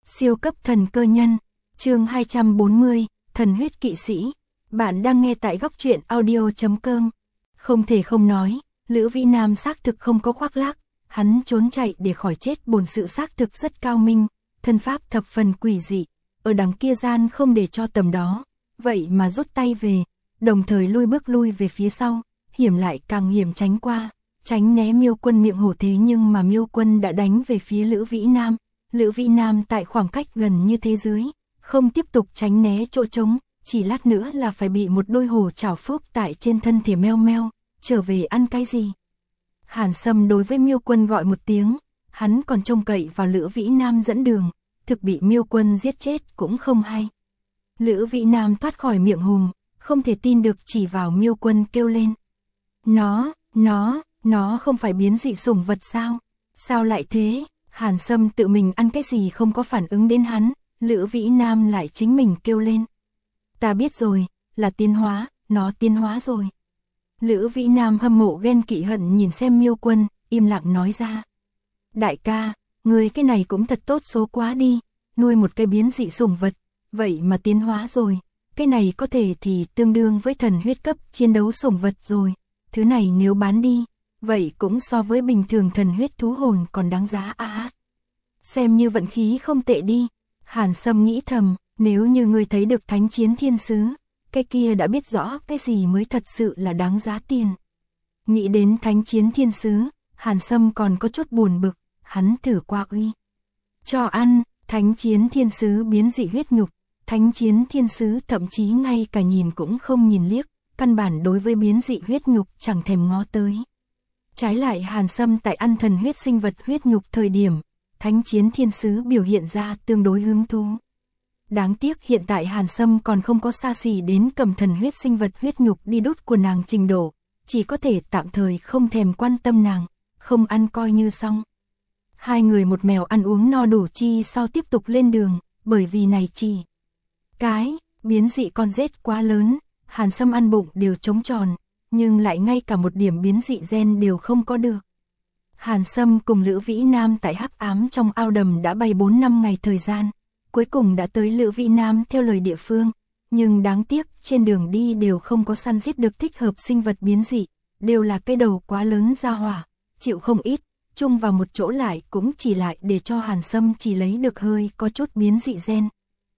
Siêu cấp thần cơ nhân, chương 240, thần huyết kỵ sĩ. Bạn đang nghe tại góc truyện audio.com. Không thể không nói, Lữ Vĩ Nam xác thực không có khoác lác, hắn trốn chạy để khỏi chết bổn sự xác thực rất cao minh, thân pháp thập phần quỷ dị, ở đằng kia gian không để cho tầm đó, vậy mà rút tay về, đồng thời lui về phía sau, hiểm lại càng hiểm tránh qua, tránh né Miêu Quân miệng hổ thế nhưng mà Miêu Quân đã đánh về phía Lữ Vĩ Nam. Lữ Vĩ Nam tại khoảng cách gần như thế dưới, không tiếp tục tránh né chỗ trống, chỉ lát nữa là phải bị một đôi hổ chảo phốc tại trên thân thể meo meo, trở về ăn cái gì. Hàn Sâm đối với Miêu Quân gọi một tiếng, hắn còn trông cậy vào Lữ Vĩ Nam dẫn đường, thực bị Miêu Quân giết chết cũng không hay. Lữ Vĩ Nam thoát khỏi miệng hùm, không thể tin được chỉ vào Miêu Quân kêu lên. Nó không phải biến dị sủng vật sao? Sao lại thế? Hàn Sâm tự mình ăn cái gì không có phản ứng đến hắn, Lữ Vĩ Nam lại chính mình kêu lên. Ta biết rồi, là tiến hóa, nó tiến hóa rồi. Lữ Vĩ Nam hâm mộ ghen kỵ hận nhìn xem Miêu Quân, im lặng nói ra. Đại ca, người cái này cũng thật tốt số quá đi, nuôi một cái biến dị sủng vật, vậy mà tiến hóa rồi, cái này có thể thì tương đương với thần huyết cấp chiến đấu sủng vật rồi, thứ này nếu bán đi, vậy cũng so với bình thường thần huyết thú hồn còn đáng giá á. Xem như vận khí không tệ đi, Hàn Sâm nghĩ thầm, nếu như ngươi thấy được thánh chiến thiên sứ, cái kia đã biết rõ cái gì mới thật sự là đáng giá tiền. Nghĩ đến thánh chiến thiên sứ, Hàn Sâm còn có chút buồn bực, hắn thử qua uy. Cho ăn, thánh chiến thiên sứ biến dị huyết nhục, thánh chiến thiên sứ thậm chí ngay cả nhìn cũng không nhìn liếc, căn bản đối với biến dị huyết nhục chẳng thèm ngó tới. Trái lại Hàn Sâm tại ăn thần huyết sinh vật huyết nhục thời điểm, thánh chiến thiên sứ biểu hiện ra tương đối hứng thú. Đáng tiếc hiện tại Hàn Sâm còn không có xa xỉ đến cầm thần huyết sinh vật huyết nhục đi đốt của nàng trình độ, chỉ có thể tạm thời không thèm quan tâm nàng, không ăn coi như xong. Hai người một mèo ăn uống no đủ chi sau tiếp tục lên đường, bởi vì này chỉ cái biến dị con rết quá lớn, Hàn Sâm ăn bụng đều trống tròn, nhưng lại ngay cả một điểm biến dị gen đều không có được. Hàn Sâm cùng Lữ Vĩ Nam tại hắc ám trong ao đầm đã bay 4-5 ngày thời gian, cuối cùng đã tới Lữ Vĩ Nam theo lời địa phương, nhưng đáng tiếc trên đường đi đều không có săn giết được thích hợp sinh vật biến dị, đều là cái đầu quá lớn ra hỏa, chịu không ít, chung vào một chỗ lại cũng chỉ lại để cho Hàn Sâm chỉ lấy được hơi có chút biến dị gen.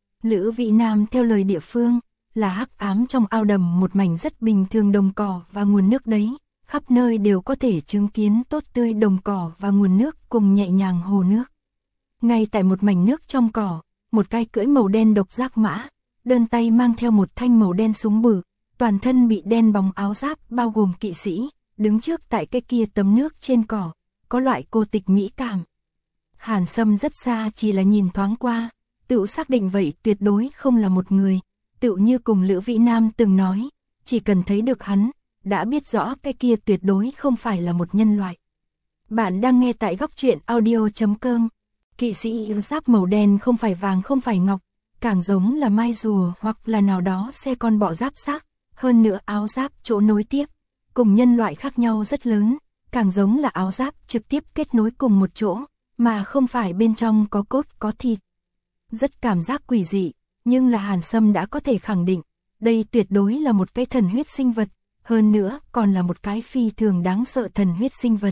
Lữ Vĩ Nam theo lời địa phương, là hắc ám trong ao đầm một mảnh rất bình thường đồng cỏ và nguồn nước đấy, khắp nơi đều có thể chứng kiến tốt tươi đồng cỏ và nguồn nước cùng nhẹ nhàng hồ nước. Ngay tại một mảnh nước trong cỏ, một cái cưỡi màu đen độc giác mã, đơn tay mang theo một thanh màu đen súng bự, toàn thân bị đen bóng áo giáp bao gồm kỵ sĩ, đứng trước tại cái kia tấm nước trên cỏ, có loại cô tịch mỹ cảm. Hàn Sâm rất xa chỉ là nhìn thoáng qua, tự xác định vậy tuyệt đối không là một người, tự như cùng Lữ Vĩ Nam từng nói, chỉ cần thấy được hắn, đã biết rõ cái kia tuyệt đối không phải là một nhân loại. Bạn đang nghe tại góc truyện audio.com. Kỵ sĩ giáp màu đen không phải vàng không phải ngọc, càng giống là mai rùa hoặc là nào đó xe con bọ giáp xác, hơn nữa áo giáp chỗ nối tiếp, cùng nhân loại khác nhau rất lớn, càng giống là áo giáp trực tiếp kết nối cùng một chỗ, mà không phải bên trong có cốt có thịt. Rất cảm giác quỷ dị, nhưng là Hàn Sâm đã có thể khẳng định, đây tuyệt đối là một cái thần huyết sinh vật, hơn nữa còn là một cái phi thường đáng sợ thần huyết sinh vật.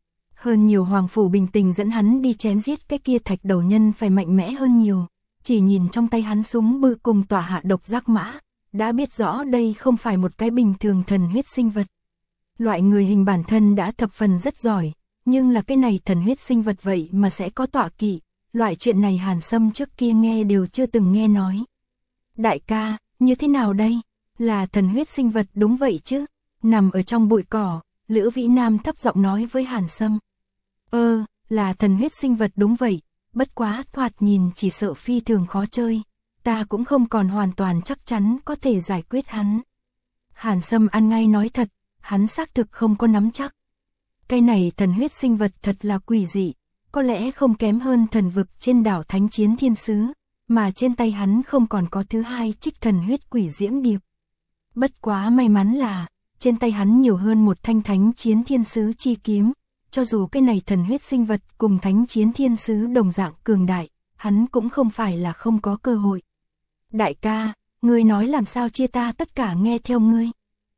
Hơn nhiều Hoàng Phủ Bình Tình dẫn hắn đi chém giết cái kia thạch đầu nhân phải mạnh mẽ hơn nhiều, chỉ nhìn trong tay hắn súng bự cùng tỏa hạ độc giác mã, đã biết rõ đây không phải một cái bình thường thần huyết sinh vật. Loại người hình bản thân đã thập phần rất giỏi, nhưng là cái này thần huyết sinh vật vậy mà sẽ có tọa kỵ, loại chuyện này Hàn Sâm trước kia nghe đều chưa từng nghe nói. Đại ca, như thế nào đây? Là thần huyết sinh vật đúng vậy chứ? Nằm ở trong bụi cỏ, Lữ Vĩ Nam thấp giọng nói với Hàn Sâm. Là thần huyết sinh vật đúng vậy, bất quá thoạt nhìn chỉ sợ phi thường khó chơi, ta cũng không còn hoàn toàn chắc chắn có thể giải quyết hắn. Hàn Sâm ăn ngay nói thật, hắn xác thực không có nắm chắc. Cái này thần huyết sinh vật thật là quỷ dị, có lẽ không kém hơn thần vực trên đảo Thánh Chiến Thiên Sứ, mà trên tay hắn không còn có thứ hai trích thần huyết quỷ diễm điệp. Bất quá may mắn là, trên tay hắn nhiều hơn một thanh Thánh Chiến Thiên Sứ chi kiếm, cho dù cái này thần huyết sinh vật cùng Thánh Chiến Thiên Sứ đồng dạng cường đại, hắn cũng không phải là không có cơ hội. Đại ca, ngươi nói làm sao chia ta tất cả nghe theo ngươi.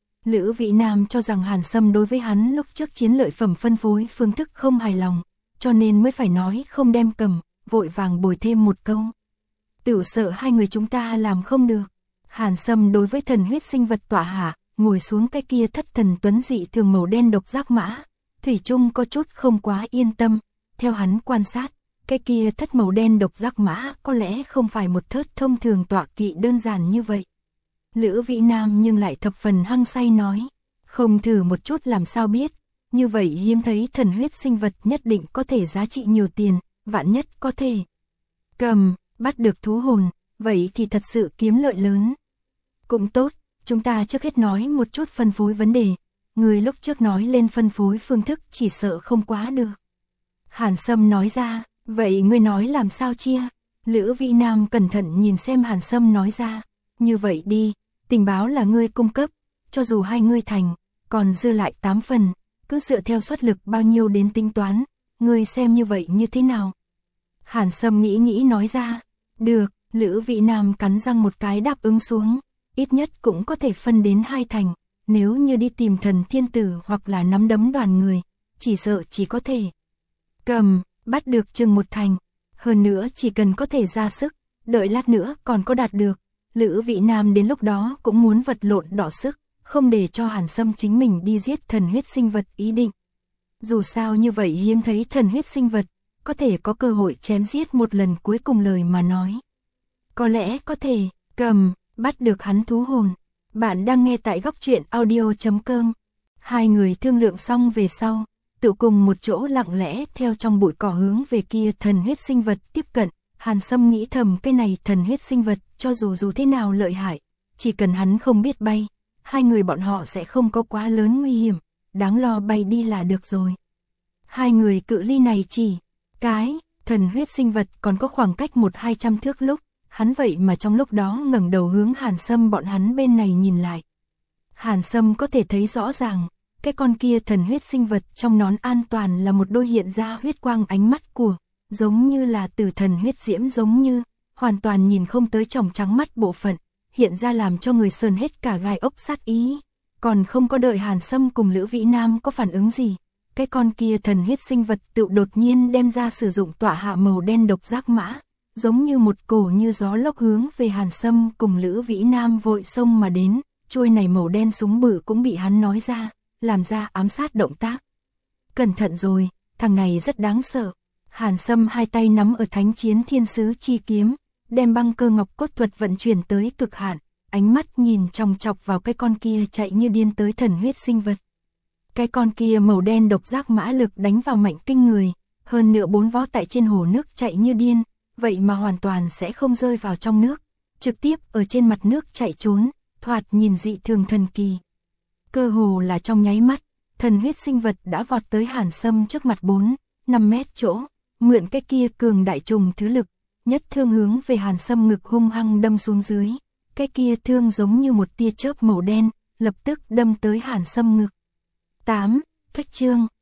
Lữ Vĩ Nam cho rằng Hàn Sâm đối với hắn lúc trước chiến lợi phẩm phân phối phương thức không hài lòng, cho nên mới phải nói không đem cầm, vội vàng bồi thêm một câu. Tửu sợ hai người chúng ta làm không được. Hàn Sâm đối với thần huyết sinh vật tọa hạ, ngồi xuống cái kia thất thần tuấn dị thường màu đen độc giác mã, thủy chung có chút không quá yên tâm, theo hắn quan sát, cái kia thất màu đen độc giác mã có lẽ không phải một thớt thông thường tọa kỵ đơn giản như vậy. Lữ Vĩ Nam nhưng lại thập phần hăng say nói, không thử một chút làm sao biết, như vậy hiếm thấy thần huyết sinh vật nhất định có thể giá trị nhiều tiền, vạn nhất có thể cầm, bắt được thú hồn, vậy thì thật sự kiếm lợi lớn. Cũng tốt, chúng ta trước hết nói một chút phân phối vấn đề, người lúc trước nói lên phân phối phương thức chỉ sợ không quá được. Hàn Sâm nói ra, vậy ngươi nói làm sao chia? Lữ Vĩ Nam cẩn thận nhìn xem Hàn Sâm nói ra, như vậy đi, tình báo là ngươi cung cấp, cho dù hai ngươi thành, còn dư lại 8 phần, cứ dựa theo suất lực bao nhiêu đến tính toán, ngươi xem như vậy như thế nào? Hàn Sâm nghĩ nói ra, được, Lữ Vĩ Nam cắn răng một cái đáp ứng xuống, ít nhất cũng có thể phân đến 2 thành, nếu như đi tìm thần thiên tử hoặc là nắm đấm đoàn người, chỉ sợ chỉ có thể cầm, bắt được chừng 1 thành, hơn nữa chỉ cần có thể ra sức, đợi lát nữa còn có đạt được, Lữ Vĩ Nam đến lúc đó cũng muốn vật lộn đỏ sức, không để cho Hàn Sâm chính mình đi giết thần huyết sinh vật ý định. Dù sao như vậy hiếm thấy thần huyết sinh vật, có thể có cơ hội chém giết một lần cuối cùng lời mà nói. Có lẽ có thể, cầm, bắt được hắn thú hồn. Bạn đang nghe tại góc truyện audio.com. Hai người thương lượng xong về sau, tự cùng một chỗ lặng lẽ theo trong bụi cỏ hướng về kia thần huyết sinh vật tiếp cận. Hàn Sâm nghĩ thầm cái này thần huyết sinh vật cho dù thế nào lợi hại, chỉ cần hắn không biết bay, hai người bọn họ sẽ không có quá lớn nguy hiểm, đáng lo bay đi là được rồi. Hai người cự ly này chỉ cái thần huyết sinh vật còn có khoảng cách 100-200 thước lúc, hắn vậy mà trong lúc đó ngẩng đầu hướng Hàn Sâm bọn hắn bên này nhìn lại. Hàn Sâm có thể thấy rõ ràng, cái con kia thần huyết sinh vật trong nón an toàn là một đôi hiện ra huyết quang ánh mắt của, giống như là từ thần huyết diễm giống như, hoàn toàn nhìn không tới tròng trắng mắt bộ phận, hiện ra làm cho người sờn hết cả gai ốc sát ý. Còn không có đợi Hàn Sâm cùng Lữ Vĩ Nam có phản ứng gì, cái con kia thần huyết sinh vật tự đột nhiên đem ra sử dụng tọa hạ màu đen độc giác mã, giống như một cổ như gió lốc hướng về Hàn Sâm cùng Lữ Vĩ Nam vội xông mà đến, chuôi này màu đen súng bự cũng bị hắn nói ra, làm ra ám sát động tác. Cẩn thận rồi, thằng này rất đáng sợ. Hàn Sâm hai tay nắm ở thánh chiến thiên sứ chi kiếm, đem băng cơ ngọc cốt thuật vận chuyển tới cực hạn, ánh mắt nhìn chòng chọc vào cái con kia chạy như điên tới thần huyết sinh vật. Cái con kia màu đen độc giác mã lực đánh vào mạnh kinh người, hơn nữa 4 vó tại trên hồ nước chạy như điên, vậy mà hoàn toàn sẽ không rơi vào trong nước, trực tiếp ở trên mặt nước chạy trốn, thoạt nhìn dị thường thần kỳ. Cơ hồ là trong nháy mắt, thần huyết sinh vật đã vọt tới Hàn Sâm trước mặt 4-5 mét chỗ, mượn cái kia cường đại trùng thứ lực, nhất thương hướng về Hàn Sâm ngực hung hăng đâm xuống dưới, cái kia thương giống như một tia chớp màu đen, lập tức đâm tới Hàn Sâm ngực. 8. Phách chương